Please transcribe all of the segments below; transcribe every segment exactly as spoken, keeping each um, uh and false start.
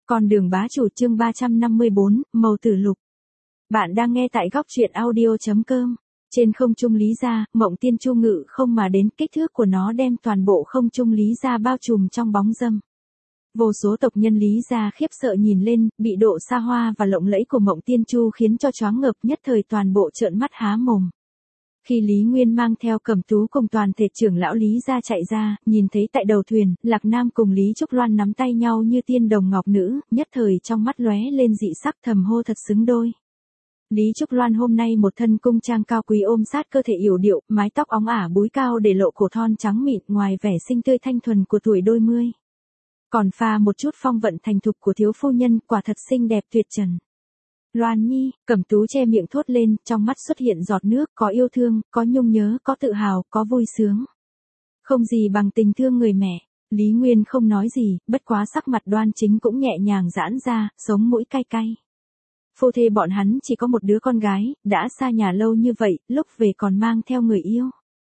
Con đường bá chủ chương ba trăm năm mươi bốn, màu tử lục. Bạn đang nghe tại góc truyện audio.com. Trên không trung Lý Gia, Mộng Tiên Chu ngự không mà đến, kích thước của nó đem toàn bộ không trung Lý Gia bao trùm trong bóng râm. Vô số tộc nhân Lý Gia khiếp sợ nhìn lên, bị độ xa hoa và lộng lẫy của Mộng Tiên Chu khiến cho choáng ngợp, nhất thời toàn bộ trợn mắt há mồm. Khi Lý Nguyên mang theo Cẩm Tú cùng toàn thể trưởng lão Lý Gia chạy ra, nhìn thấy tại đầu thuyền, Lạc Nam cùng Lý Trúc Loan nắm tay nhau như tiên đồng ngọc nữ, nhất thời trong mắt lóe lên dị sắc, thầm hô thật xứng đôi. Lý Trúc Loan hôm nay một thân cung trang cao quý ôm sát cơ thể yểu điệu, mái tóc óng ả búi cao để lộ cổ thon trắng mịn, ngoài vẻ xinh tươi thanh thuần của tuổi đôi mươi. Còn pha một chút phong vận thành thục của thiếu phu nhân, quả thật xinh đẹp tuyệt trần. Loan Nhi, Cẩm Tú che miệng thốt lên, trong mắt xuất hiện giọt nước, có yêu thương, có nhung nhớ, có tự hào, có vui sướng. Không gì bằng tình thương người mẹ. Lý Nguyên không nói gì, bất quá sắc mặt đoan chính cũng nhẹ nhàng giãn ra, sống mũi cay cay. Phu thê bọn hắn chỉ có một đứa con gái, đã xa nhà lâu như vậy, lúc về còn mang theo người yêu.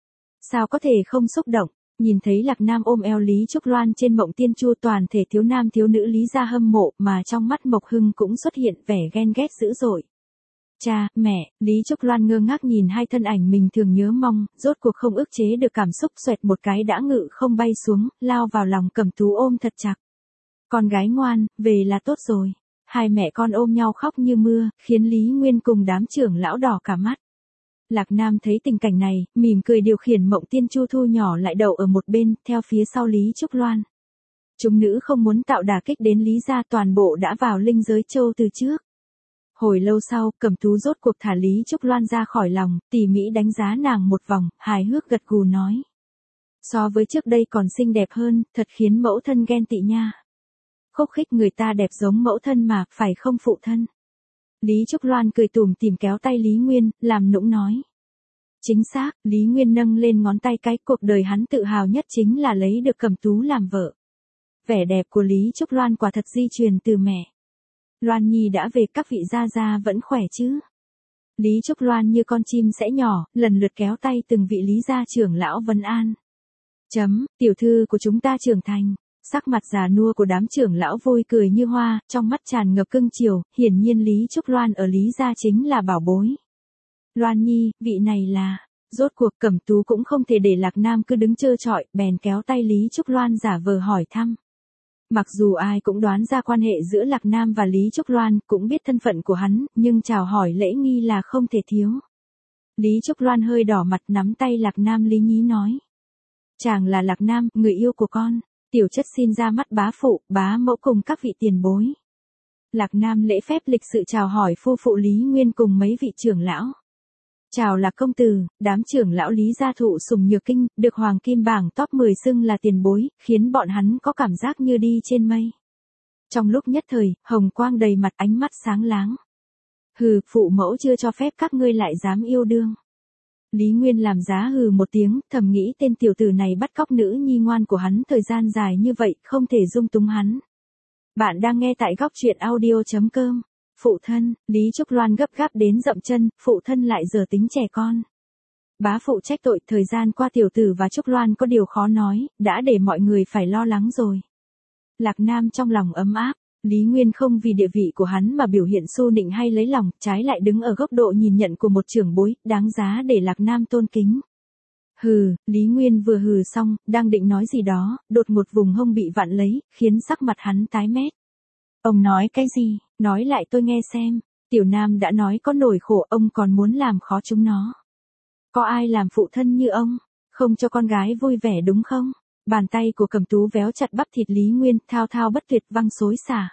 Sao có thể không xúc động? Nhìn thấy Lạc Nam ôm eo Lý Trúc Loan trên Mộng Tiên Chu, toàn thể thiếu nam thiếu nữ Lý Gia hâm mộ, mà trong mắt Mộc Hưng cũng xuất hiện vẻ ghen ghét dữ dội. Cha, mẹ, Lý Trúc Loan ngơ ngác nhìn hai thân ảnh mình thường nhớ mong, rốt cuộc không ức chế được cảm xúc, xoẹt một cái đã ngự không bay xuống, lao vào lòng Cẩm Tú ôm thật chặt. Con gái ngoan, về là tốt rồi. Hai mẹ con ôm nhau khóc như mưa, khiến Lý Nguyên cùng đám trưởng lão đỏ cả mắt. Lạc Nam thấy tình cảnh này, mỉm cười điều khiển Mộng Tiên Chu thu nhỏ lại đậu ở một bên, theo phía sau Lý Trúc Loan. Chúng nữ không muốn tạo đả kích đến Lý Gia, toàn bộ đã vào linh giới châu từ trước. Hồi lâu sau, Cẩm Tú rốt cuộc thả Lý Trúc Loan ra khỏi lòng, tỉ mỉ đánh giá nàng một vòng, hài hước gật gù nói. So với trước đây còn xinh đẹp hơn, thật khiến mẫu thân ghen tị nha. Khúc khích người ta đẹp giống mẫu thân mà, phải không phụ thân? Lý Trúc Loan cười tủm tỉm kéo tay Lý Nguyên, làm nũng nói. Chính xác, Lý Nguyên nâng lên ngón tay cái, cuộc đời hắn tự hào nhất chính là lấy được Cẩm Tú làm vợ. Vẻ đẹp của Lý Trúc Loan quả thật di truyền từ mẹ. Loan Nhi đã về, các vị gia gia vẫn khỏe chứ? Lý Trúc Loan như con chim sẻ nhỏ, lần lượt kéo tay từng vị Lý gia trưởng lão vấn an. Chấm, tiểu thư của chúng ta trưởng thành. Sắc mặt già nua của đám trưởng lão vui cười như hoa, trong mắt tràn ngập cưng chiều, hiển nhiên Lý Trúc Loan ở Lý gia chính là bảo bối. Loan Nhi, vị này là... Rốt cuộc Cẩm Tú cũng không thể để Lạc Nam cứ đứng trơ trọi, bèn kéo tay Lý Trúc Loan giả vờ hỏi thăm. Mặc dù ai cũng đoán ra quan hệ giữa Lạc Nam và Lý Trúc Loan, cũng biết thân phận của hắn, nhưng chào hỏi lễ nghi là không thể thiếu. Lý Trúc Loan hơi đỏ mặt nắm tay Lạc Nam lý nhí nói. Chàng là Lạc Nam, người yêu của con. Tiểu chất xin ra mắt bá phụ, bá mẫu cùng các vị tiền bối. Lạc Nam lễ phép lịch sự chào hỏi phu phụ Lý Nguyên cùng mấy vị trưởng lão. Chào Lạc công tử, đám trưởng lão Lý gia thụ sùng nhược kinh, được Hoàng Kim bảng top mười xưng là tiền bối, khiến bọn hắn có cảm giác như đi trên mây. Trong lúc nhất thời, hồng quang đầy mặt, ánh mắt sáng láng. Hừ, phụ mẫu chưa cho phép các ngươi lại dám yêu đương. Lý Nguyên làm giá hừ một tiếng, thầm nghĩ tên tiểu tử này bắt cóc nữ nhi ngoan của hắn thời gian dài như vậy, không thể dung túng hắn. Bạn đang nghe tại góc truyện audio.com. Phụ thân, Lý Trúc Loan gấp gáp đến dậm chân, phụ thân lại giờ tính trẻ con. Bá phụ trách tội, thời gian qua tiểu tử và Trúc Loan có điều khó nói, đã để mọi người phải lo lắng rồi. Lạc Nam trong lòng ấm áp. Lý Nguyên không vì địa vị của hắn mà biểu hiện xu nịnh hay lấy lòng, trái lại đứng ở góc độ nhìn nhận của một trưởng bối, đáng giá để Lạc Nam tôn kính. Hừ, Lý Nguyên vừa hừ xong, đang định nói gì đó, đột một vùng hông bị vặn lấy, khiến sắc mặt hắn tái mét. Ông nói cái gì, nói lại tôi nghe xem, tiểu nam đã nói có nỗi khổ, ông còn muốn làm khó chúng nó. Có ai làm phụ thân như ông, không cho con gái vui vẻ đúng không? Bàn tay của Cẩm Tú véo chặt bắp thịt Lý Nguyên, thao thao bất tuyệt văng xối xả.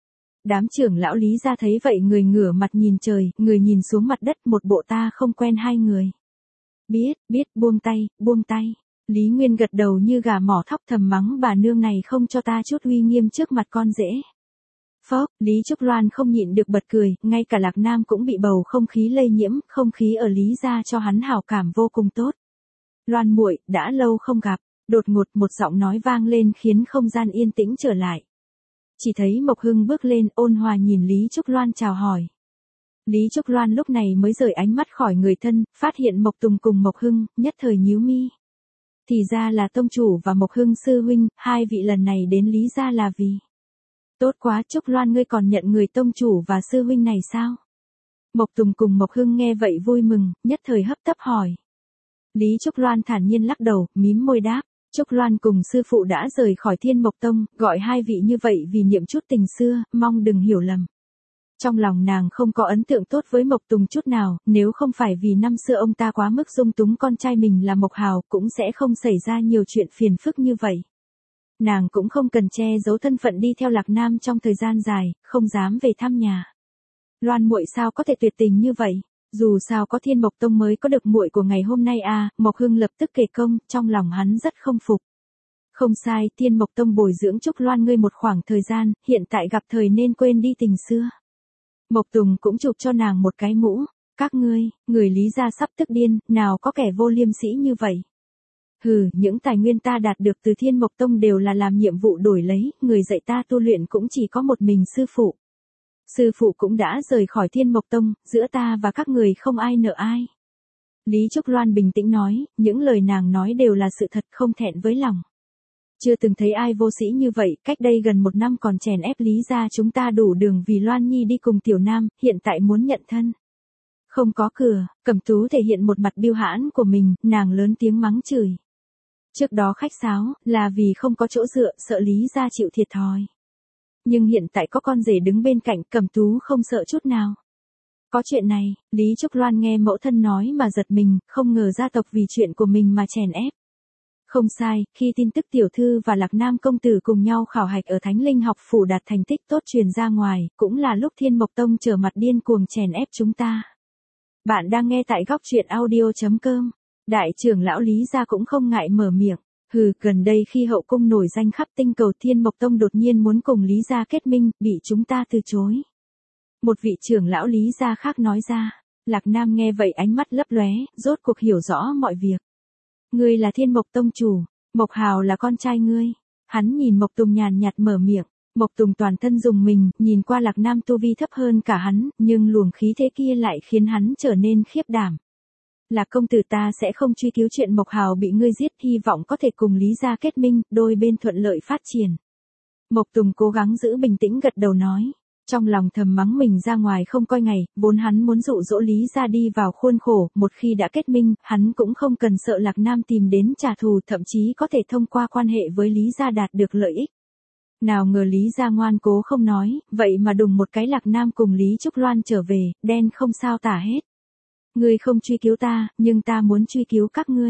Đám trưởng lão Lý gia thấy vậy người ngửa mặt nhìn trời, người nhìn xuống mặt đất, một bộ ta không quen hai người. Biết, biết, buông tay, buông tay. Lý Nguyên gật đầu như gà mỏ thóc, thầm mắng bà nương này không cho ta chút uy nghiêm trước mặt con rể. Phốc, Lý Trúc Loan không nhịn được bật cười, ngay cả Lạc Nam cũng bị bầu không khí lây nhiễm, không khí ở Lý gia cho hắn hảo cảm vô cùng tốt. Loan muội, đã lâu không gặp. Đột ngột một giọng nói vang lên khiến không gian yên tĩnh trở lại. Chỉ thấy Mộc Hưng bước lên, ôn hòa nhìn Lý Trúc Loan chào hỏi. Lý Trúc Loan lúc này mới rời ánh mắt khỏi người thân, phát hiện Mộc Tùng cùng Mộc Hưng, nhất thời nhíu mi. Thì ra là tông chủ và Mộc Hưng sư huynh, hai vị lần này đến Lý gia là vì. Tốt quá, Trúc Loan ngươi còn nhận người tông chủ và sư huynh này sao? Mộc Tùng cùng Mộc Hưng nghe vậy vui mừng, nhất thời hấp tấp hỏi. Lý Trúc Loan thản nhiên lắc đầu, mím môi đáp. Trúc Loan cùng sư phụ đã rời khỏi Thiên Mộc Tông, gọi hai vị như vậy vì niệm chút tình xưa, mong đừng hiểu lầm. Trong lòng nàng không có ấn tượng tốt với Mộc Tùng chút nào, nếu không phải vì năm xưa ông ta quá mức dung túng con trai mình là Mộc Hào, cũng sẽ không xảy ra nhiều chuyện phiền phức như vậy. Nàng cũng không cần che giấu thân phận đi theo Lạc Nam trong thời gian dài, không dám về thăm nhà. Loan muội sao có thể tuyệt tình như vậy? Dù sao có Thiên Mộc Tông mới có được muội của ngày hôm nay à, Mộc Hưng lập tức kể công, trong lòng hắn rất không phục. Không sai, Thiên Mộc Tông bồi dưỡng Trúc Loan ngươi một khoảng thời gian, hiện tại gặp thời nên quên đi tình xưa. Mộc Tùng cũng chụp cho nàng một cái mũ. Các ngươi, người Lý gia sắp tức điên, nào có kẻ vô liêm sỉ như vậy. Hừ, những tài nguyên ta đạt được từ Thiên Mộc Tông đều là làm nhiệm vụ đổi lấy, người dạy ta tu luyện cũng chỉ có một mình sư phụ. Sư phụ cũng đã rời khỏi Thiên Mộc Tông, giữa ta và các người không ai nợ ai. Lý Trúc Loan bình tĩnh nói, những lời nàng nói đều là sự thật, không thẹn với lòng. Chưa từng thấy ai vô sĩ như vậy, cách đây gần một năm còn chèn ép Lý gia chúng ta đủ đường vì Loan Nhi đi cùng Tiểu Nam, hiện tại muốn nhận thân. Không có cửa, Cẩm Tú thể hiện một mặt biêu hãn của mình, nàng lớn tiếng mắng chửi. Trước đó khách sáo, là vì không có chỗ dựa, sợ Lý gia chịu thiệt thòi. Nhưng hiện tại có con rể đứng bên cạnh, Cẩm Tú không sợ chút nào. Có chuyện này, Lý Trúc Loan nghe mẫu thân nói mà giật mình, không ngờ gia tộc vì chuyện của mình mà chèn ép. Không sai, khi tin tức tiểu thư và Lạc Nam công tử cùng nhau khảo hạch ở Thánh Linh học phủ đạt thành tích tốt truyền ra ngoài, cũng là lúc Thiên Mộc Tông trở mặt điên cuồng chèn ép chúng ta. Bạn đang nghe tại góc truyện audio chấm com. Đại trưởng lão Lý gia cũng không ngại mở miệng. Hừ, gần đây khi hậu cung nổi danh khắp tinh cầu, Thiên Mộc Tông đột nhiên muốn cùng Lý gia kết minh, bị chúng ta từ chối. Một vị trưởng lão Lý gia khác nói ra. Lạc Nam nghe vậy ánh mắt lấp lóe, rốt cuộc hiểu rõ mọi việc. Ngươi là Thiên Mộc Tông chủ, Mộc Hào là con trai ngươi. Hắn nhìn Mộc Tùng nhàn nhạt mở miệng. Mộc Tùng toàn thân rùng mình, nhìn qua Lạc Nam tu vi thấp hơn cả hắn, nhưng luồng khí thế kia lại khiến hắn trở nên khiếp đảm. Lạc công tử, ta sẽ không truy cứu chuyện Mộc Hào bị ngươi giết, hy vọng có thể cùng Lý gia kết minh, đôi bên thuận lợi phát triển. Mộc Tùng cố gắng giữ bình tĩnh gật đầu nói. Trong lòng thầm mắng mình ra ngoài không coi ngày, vốn hắn muốn dụ dỗ Lý gia đi vào khuôn khổ, một khi đã kết minh, hắn cũng không cần sợ Lạc Nam tìm đến trả thù, thậm chí có thể thông qua quan hệ với Lý gia đạt được lợi ích. Nào ngờ Lý gia ngoan cố không nói, vậy mà đùng một cái Lạc Nam cùng Lý Trúc Loan trở về, đen không sao tả hết. Ngươi không truy cứu ta, nhưng ta muốn truy cứu các ngươi.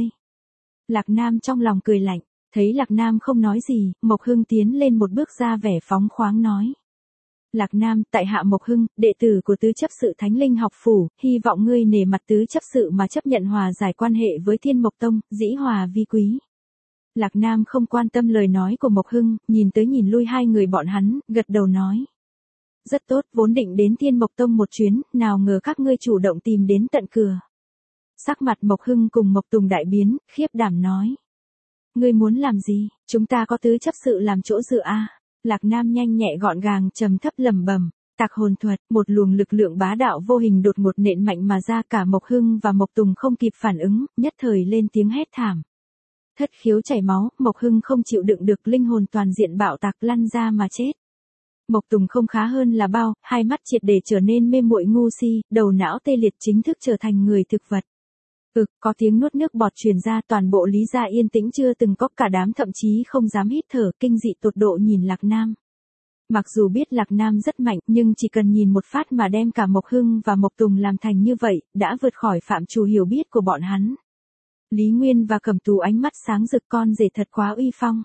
Lạc Nam trong lòng cười lạnh, thấy Lạc Nam không nói gì, Mộc Hưng tiến lên một bước ra vẻ phóng khoáng nói. Lạc Nam, tại hạ Mộc Hưng, đệ tử của tứ chấp sự Thánh Linh học phủ, hy vọng ngươi nể mặt tứ chấp sự mà chấp nhận hòa giải quan hệ với Thiên Mộc Tông, dĩ hòa vi quý. Lạc Nam không quan tâm lời nói của Mộc Hưng, nhìn tới nhìn lui hai người bọn hắn, gật đầu nói. Rất tốt, vốn định đến Thiên Mộc Tông một chuyến, nào ngờ các ngươi chủ động tìm đến tận cửa. Sắc mặt Mộc Hưng cùng Mộc Tùng đại biến, khiếp đảm nói. Ngươi muốn làm gì, chúng ta có tứ chấp sự làm chỗ dựa a. Lạc Nam nhanh nhẹ gọn gàng trầm thấp lẩm bẩm, Tạc hồn thuật, một luồng lực lượng bá đạo vô hình đột ngột nện mạnh mà ra, cả Mộc Hưng và Mộc Tùng không kịp phản ứng, nhất thời lên tiếng hét thảm. Thất khiếu chảy máu, Mộc Hưng không chịu đựng được, linh hồn toàn diện bạo tạc lăn ra mà chết. Mộc Tùng không khá hơn là bao, hai mắt triệt để trở nên mê muội ngu si, đầu não tê liệt, chính thức trở thành người thực vật. Ừ, có tiếng nuốt nước bọt truyền ra, toàn bộ Lý gia yên tĩnh chưa từng có, cả đám thậm chí không dám hít thở, kinh dị tột độ nhìn Lạc Nam. Mặc dù biết Lạc Nam rất mạnh, nhưng chỉ cần nhìn một phát mà đem cả Mộc Hưng và Mộc Tùng làm thành như vậy, đã vượt khỏi phạm trù hiểu biết của bọn hắn. Lý Nguyên và Cẩm Tú ánh mắt sáng rực, con rể thật quá uy phong.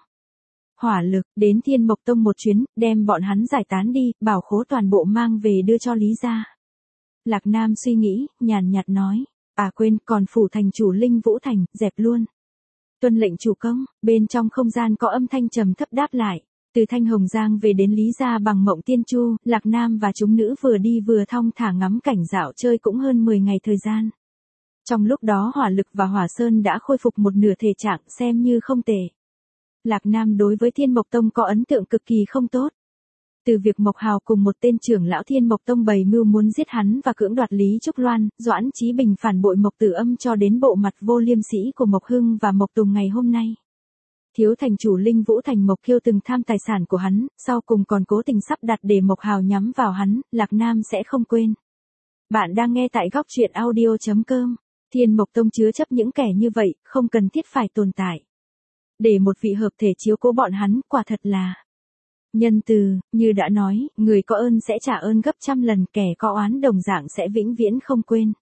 Hỏa lực, đến Thiên Mộc Tông một chuyến, đem bọn hắn giải tán đi, bảo khố toàn bộ mang về đưa cho Lý gia. Lạc Nam suy nghĩ, nhàn nhạt nói. À quên, còn phủ thành chủ Linh Vũ Thành, dẹp luôn. Tuân lệnh chủ công, bên trong không gian có âm thanh trầm thấp đáp lại. Từ Thanh Hồng Giang về đến Lý gia bằng Mộng Tiên Chu, Lạc Nam và chúng nữ vừa đi vừa thong thả ngắm cảnh dạo chơi cũng hơn mười ngày thời gian. Trong lúc đó hỏa lực và hỏa sơn đã khôi phục một nửa thể trạng, xem như không tệ. Lạc Nam đối với Thiên Mộc Tông có ấn tượng cực kỳ không tốt. Từ việc Mộc Hào cùng một tên trưởng lão Thiên Mộc Tông bày mưu muốn giết hắn và cưỡng đoạt Lý Trúc Loan, Doãn Chí Bình phản bội Mộc Tử Âm cho đến bộ mặt vô liêm sỉ của Mộc Hưng và Mộc Tùng ngày hôm nay. Thiếu thành chủ Linh Vũ Thành Mộc Kiêu từng tham tài sản của hắn, sau cùng còn cố tình sắp đặt để Mộc Hào nhắm vào hắn, Lạc Nam sẽ không quên. Bạn đang nghe tại góc truyện audio.com. Thiên Mộc Tông chứa chấp những kẻ như vậy, không cần thiết phải tồn tại. Để một vị hợp thể chiếu cố bọn hắn, quả thật là nhân từ, như đã nói, người có ơn sẽ trả ơn gấp trăm lần, kẻ có oán đồng dạng sẽ vĩnh viễn không quên.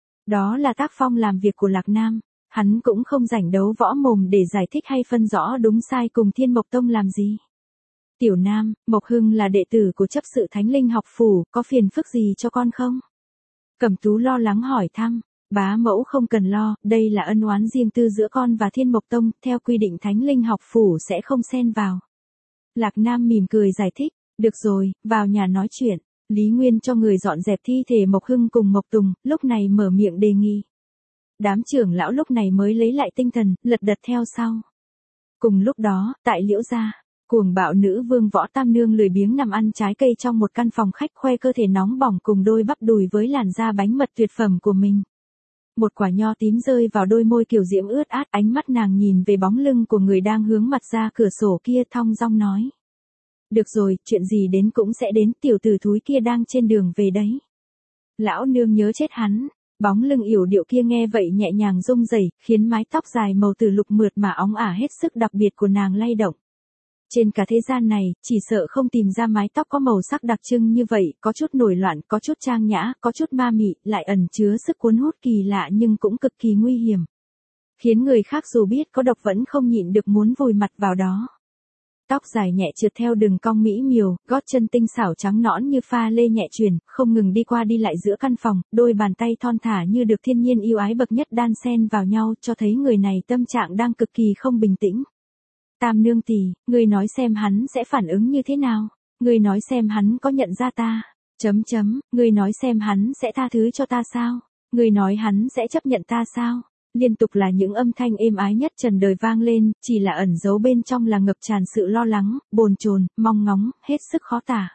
Đó là tác phong làm việc của Lạc Nam, hắn cũng không rảnh đấu võ mồm để giải thích hay phân rõ đúng sai cùng Thiên Mộc Tông làm gì. Tiểu Nam, Mộc Hưng là đệ tử của chấp sự Thánh Linh học phủ, có phiền phức gì cho con không? Cẩm Tú lo lắng hỏi thăm. Bá mẫu không cần lo, đây là ân oán riêng tư giữa con và Thiên Mộc Tông, theo quy định Thánh Linh học phủ sẽ không xen vào. Lạc Nam mỉm cười giải thích, được rồi, vào nhà nói chuyện. Lý Nguyên cho người dọn dẹp thi thể Mộc Hưng cùng Mộc Tùng, lúc này mở miệng đề nghị. Đám trưởng lão lúc này mới lấy lại tinh thần, lật đật theo sau. Cùng lúc đó, tại Liễu gia, cuồng bạo nữ vương Võ Tam Nương lười biếng nằm ăn trái cây trong một căn phòng khách, khoe cơ thể nóng bỏng cùng đôi bắp đùi với làn da bánh mật tuyệt phẩm của mình. Một quả nho tím rơi vào đôi môi kiều diễm ướt át, ánh mắt nàng nhìn về bóng lưng của người đang hướng mặt ra cửa sổ kia, thong dong nói. Được rồi, chuyện gì đến cũng sẽ đến, tiểu tử thúi kia đang trên đường về đấy. Lão nương nhớ chết hắn. Bóng lưng yểu điệu kia nghe vậy nhẹ nhàng rung rẩy, khiến mái tóc dài màu tử lục mượt mà óng ả hết sức đặc biệt của nàng lay động. Trên cả thế gian này, chỉ sợ không tìm ra mái tóc có màu sắc đặc trưng như vậy, có chút nổi loạn, có chút trang nhã, có chút ma mị, lại ẩn chứa sức cuốn hút kỳ lạ nhưng cũng cực kỳ nguy hiểm. Khiến người khác dù biết có độc vẫn không nhịn được muốn vùi mặt vào đó. Tóc dài nhẹ trượt theo đường cong mỹ miều, gót chân tinh xảo trắng nõn như pha lê nhẹ truyền, không ngừng đi qua đi lại giữa căn phòng, đôi bàn tay thon thả như được thiên nhiên yêu ái bậc nhất đan xen vào nhau, cho thấy người này tâm trạng đang cực kỳ không bình tĩnh. Tam nương tỷ, ngươi nói xem hắn sẽ phản ứng như thế nào? Ngươi nói xem hắn có nhận ra ta? Chấm chấm, ngươi nói xem hắn sẽ tha thứ cho ta sao? Ngươi nói hắn sẽ chấp nhận ta sao? Liên tục là những âm thanh êm ái nhất trần đời vang lên, chỉ là ẩn giấu bên trong là ngập tràn sự lo lắng, bồn chồn, mong ngóng, hết sức khó tả.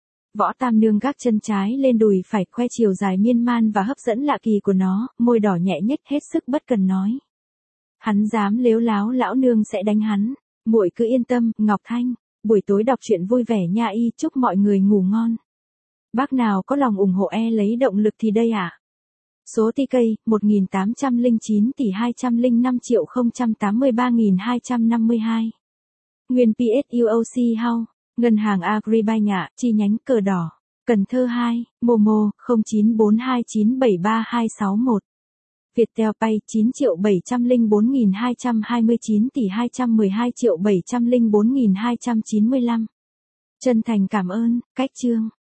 Võ Tam Nương gác chân trái lên đùi phải, khoe chiều dài miên man và hấp dẫn lạ kỳ của nó, môi đỏ nhẹ nhếch, hết sức bất cần nói. Hắn dám lếu láo lão nương sẽ đánh hắn. Muội cứ yên tâm, Ngọc Thanh. Buổi tối đọc truyện vui vẻ nha y, chúc mọi người ngủ ngon. Bác nào có lòng ủng hộ e lấy động lực thì đây ạ. À? Số tê ca một nghìn tám trăm lẻ chín tỷ hai trăm lẻ năm triệu không trăm tám mươi ba nghìn hai trăm năm mươi hai. Nguyên pê ét u ô xê House, Ngân hàng Agribank ạ, chi nhánh Cờ Đỏ, Cần Thơ hai, Momo không chín bốn hai chín bảy ba hai sáu một. Viettel Pay chín triệu bảy trăm lẻ bốn nghìn hai trăm hai mươi chín tỷ hai trăm mười hai triệu bảy trăm lẻ bốn nghìn hai trăm chín mươi lăm. Chân thành cảm ơn, cách chương.